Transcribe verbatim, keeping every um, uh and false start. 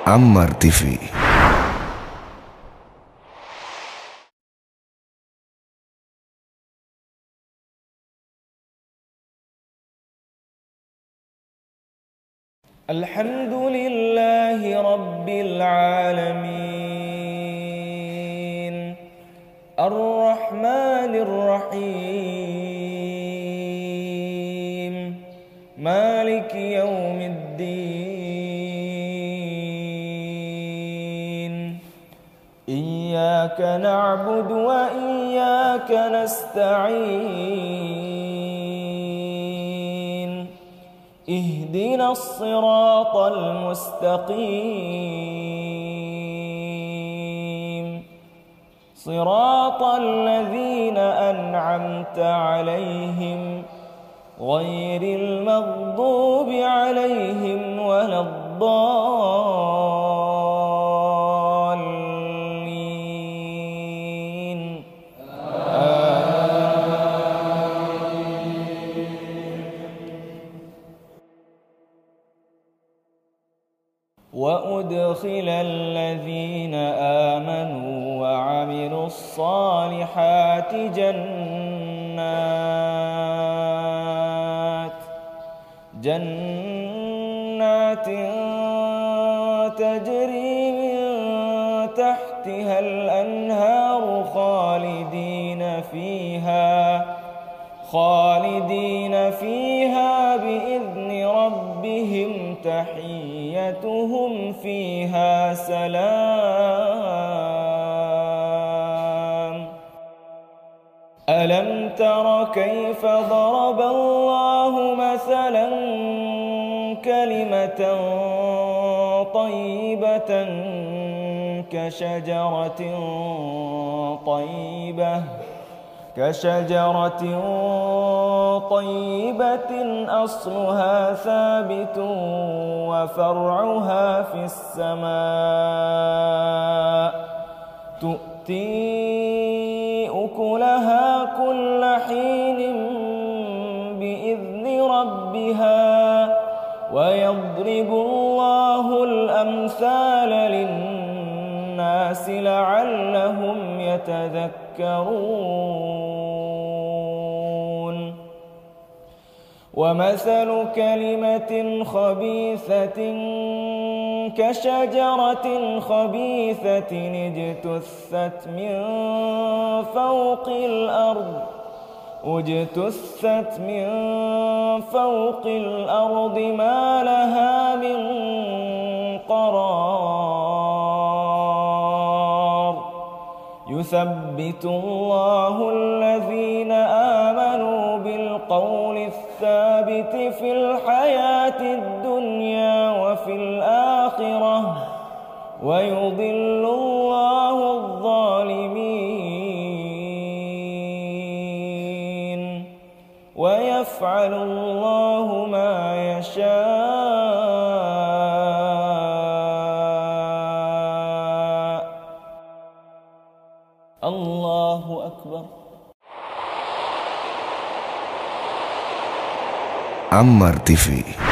Ammar T V. الحمد لله رب العالمين الرحمن الرحيم مالك يوم الدين إياك نعبد وإياك نستعين اهدنا الصراط المستقيم صراط الذين أنعمت عليهم غير المغضوب عليهم ولا الضالين وأدخل الذين آمنوا وعملوا الصالحات جنات جنات تجري من تحتها الأنهار خالدين فيها خالدين فيها بإذن ربهم تحيتهم فيها سلام ألم تر كيف ضرب الله مثلا كلمة طيبة كشجرة طيبة كشجرة طيبة أصلها ثابت وفرعها في السماء تؤتي أكلها كل حين بإذن ربها ويضرب الله الأمثال للناس لعلهم يتذكرون ومثل كلمة خبيثة كشجرة خبيثة اجتثت من فوق الأرض اجتثت من فوق الأرض ما لها من قرار يثبت الله الذين آمنوا بالقول الثابت في الحياة الدنيا وفي الآخرة ويضل الله الظالمين ويفعل الله ما يشاء. الله أكبر. Ammar T V.